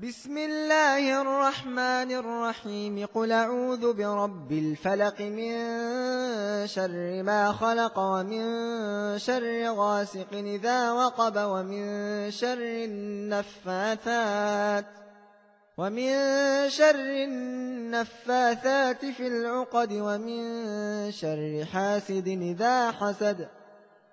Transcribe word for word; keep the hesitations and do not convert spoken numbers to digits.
بسم الله الرحمن الرحيم قل أعوذ برب الفلق من شر ما خلق ومن شر غاسق إذا وقب ومن شر النفاثات ومن شر النفاثات في العقد ومن شر حاسد إذا حسد